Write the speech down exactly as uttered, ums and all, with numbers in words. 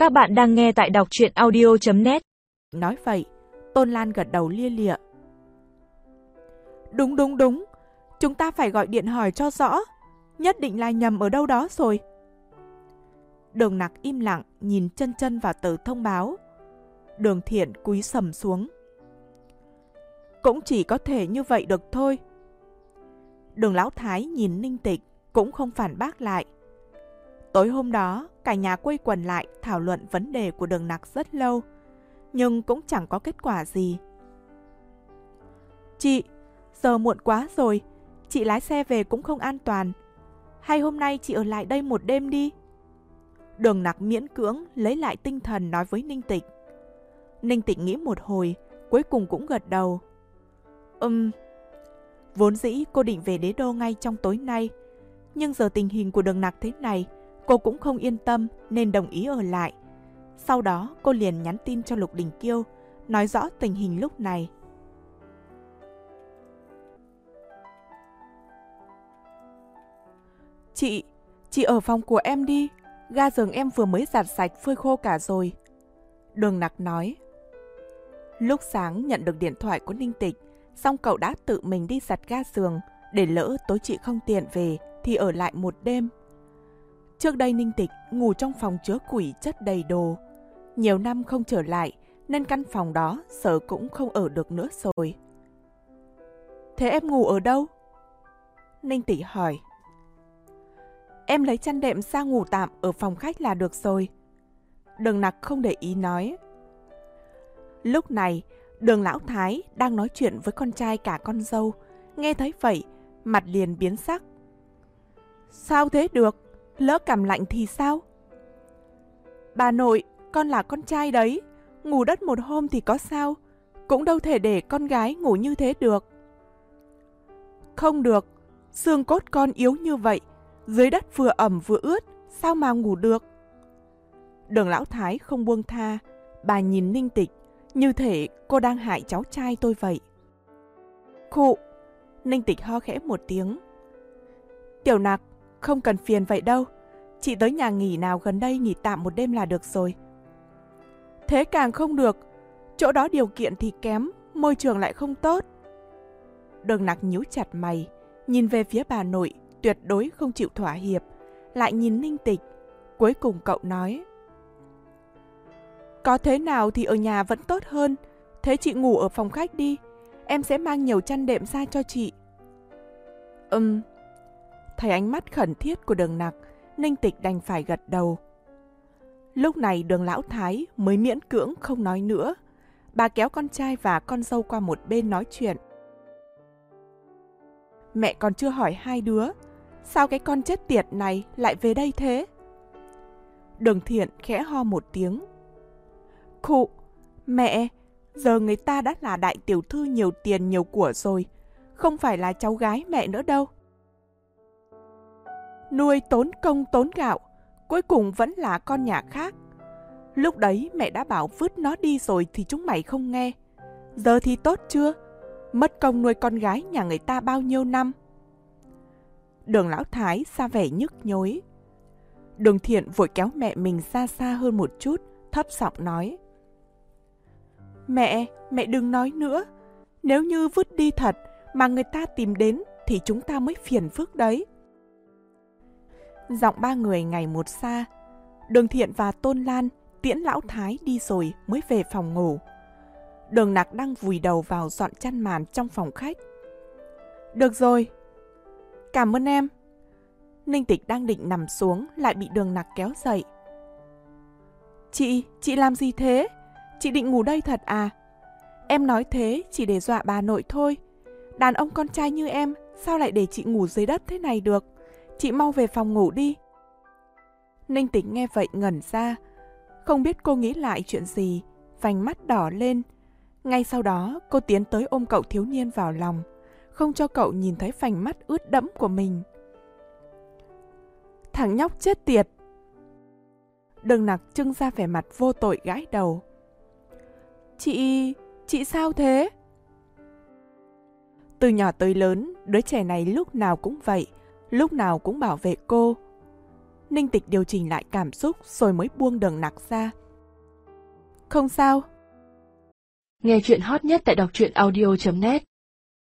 Các bạn đang nghe tại đọc truyện audio chấm net. Nói vậy, Tôn Lan gật đầu lia lịa. Đúng đúng đúng, chúng ta phải gọi điện hỏi cho rõ, nhất định là nhầm ở đâu đó rồi. Đường Nặc im lặng nhìn chân chân vào tờ thông báo. Đường Thiện cúi sầm xuống. Cũng chỉ có thể như vậy được thôi. Đường Lão Thái nhìn Ninh Tịch cũng không phản bác lại. Tối hôm đó, cả nhà quây quần lại thảo luận vấn đề của Đường Nặc rất lâu, nhưng cũng chẳng có kết quả gì. Chị, giờ muộn quá rồi, chị lái xe về cũng không an toàn. Hay hôm nay chị ở lại đây một đêm đi? Đường Nặc miễn cưỡng lấy lại tinh thần nói với Ninh Tịch. Ninh Tịch nghĩ một hồi, cuối cùng cũng gật đầu. Ừm, vốn dĩ cô định về Đế Đô ngay trong tối nay, nhưng giờ tình hình của Đường Nặc thế này, cô cũng không yên tâm nên đồng ý ở lại. Sau đó cô liền nhắn tin cho Lục Đình Kiêu, nói rõ tình hình lúc này. Chị, chị ở phòng của em đi, ga giường em vừa mới giặt sạch phơi khô cả rồi. Đường Nặc nói. Lúc sáng nhận được điện thoại của Ninh Tịch, xong cậu đã tự mình đi giặt ga giường, để lỡ tối chị không tiện về thì ở lại một đêm. Trước đây Ninh Tịch ngủ trong phòng chứa củi chất đầy đồ. Nhiều năm không trở lại nên căn phòng đó sợ cũng không ở được nữa rồi. Thế em ngủ ở đâu? Ninh Tịch hỏi. Em lấy chăn đệm ra ngủ tạm ở phòng khách là được rồi. Đường Nặc không để ý nói. Lúc này, Đường Lão Thái đang nói chuyện với con trai cả con dâu. Nghe thấy vậy, mặt liền biến sắc. Sao thế được? Lỡ cảm lạnh thì sao? Bà nội, con là con trai đấy. Ngủ đất một hôm thì có sao? Cũng đâu thể để con gái ngủ như thế được. Không được, xương cốt con yếu như vậy, dưới đất vừa ẩm vừa ướt, sao mà ngủ được? Đường Lão Thái không buông tha, bà nhìn Ninh Tịch, như thể cô đang hại cháu trai tôi vậy. Khụ, Ninh Tịch ho khẽ một tiếng. Tiểu Nặc, không cần phiền vậy đâu, chị tới nhà nghỉ nào gần đây nghỉ tạm một đêm là được rồi. Thế càng không được, chỗ đó điều kiện thì kém, môi trường lại không tốt. Đường Nặc nhíu chặt mày, nhìn về phía bà nội, tuyệt đối không chịu thỏa hiệp, lại nhìn Ninh Tịch. Cuối cùng cậu nói. Có thế nào thì ở nhà vẫn tốt hơn, thế chị ngủ ở phòng khách đi, em sẽ mang nhiều chăn đệm ra cho chị. Ừm, thấy ánh mắt khẩn thiết của Đường Nặc, Ninh Tịch đành phải gật đầu. Lúc này Đường Lão Thái mới miễn cưỡng không nói nữa, bà kéo con trai và con dâu qua một bên nói chuyện. Mẹ còn chưa hỏi hai đứa, sao cái con chết tiệt này lại về đây thế? Đường Thiện khẽ ho một tiếng. Khụ, mẹ, giờ người ta đã là đại tiểu thư nhiều tiền nhiều của rồi, không phải là cháu gái mẹ nữa đâu. Nuôi tốn công tốn gạo, cuối cùng vẫn là con nhà khác. Lúc đấy mẹ đã bảo vứt nó đi rồi thì chúng mày không nghe. Giờ thì tốt chưa? Mất công nuôi con gái nhà người ta bao nhiêu năm. Đường Lão Thái ra vẻ nhức nhối. Đường Thiện vội kéo mẹ mình ra xa hơn một chút, thấp giọng nói. Mẹ, mẹ đừng nói nữa. Nếu như vứt đi thật mà người ta tìm đến thì chúng ta mới phiền phức đấy. Giọng ba người ngày một xa. Đường Thiện và Tôn Lan tiễn Lão Thái đi rồi mới về phòng ngủ. Đường Nặc đang vùi đầu vào dọn chăn màn trong phòng khách. Được rồi. Cảm ơn em. Ninh Tịch đang định nằm xuống lại bị Đường Nặc kéo dậy. Chị, chị làm gì thế? Chị định ngủ đây thật à? Em nói thế chỉ để dọa bà nội thôi. Đàn ông con trai như em sao lại để chị ngủ dưới đất thế này được? Chị mau về phòng ngủ đi. Ninh Tịch nghe vậy ngẩn ra. Không biết cô nghĩ lại chuyện gì, vành mắt đỏ lên. Ngay sau đó cô tiến tới ôm cậu thiếu niên vào lòng, không cho cậu nhìn thấy vành mắt ướt đẫm của mình. Thằng nhóc chết tiệt. Đường Nặc trưng ra vẻ mặt vô tội gãi đầu. Chị... chị sao thế? Từ nhỏ tới lớn, đứa trẻ này lúc nào cũng vậy, lúc nào cũng bảo vệ cô. Ninh Tịch điều chỉnh lại cảm xúc rồi mới buông Đường Nặc ra. Không sao. Nghe chuyện hot nhất tại đọc truyện audio chấm net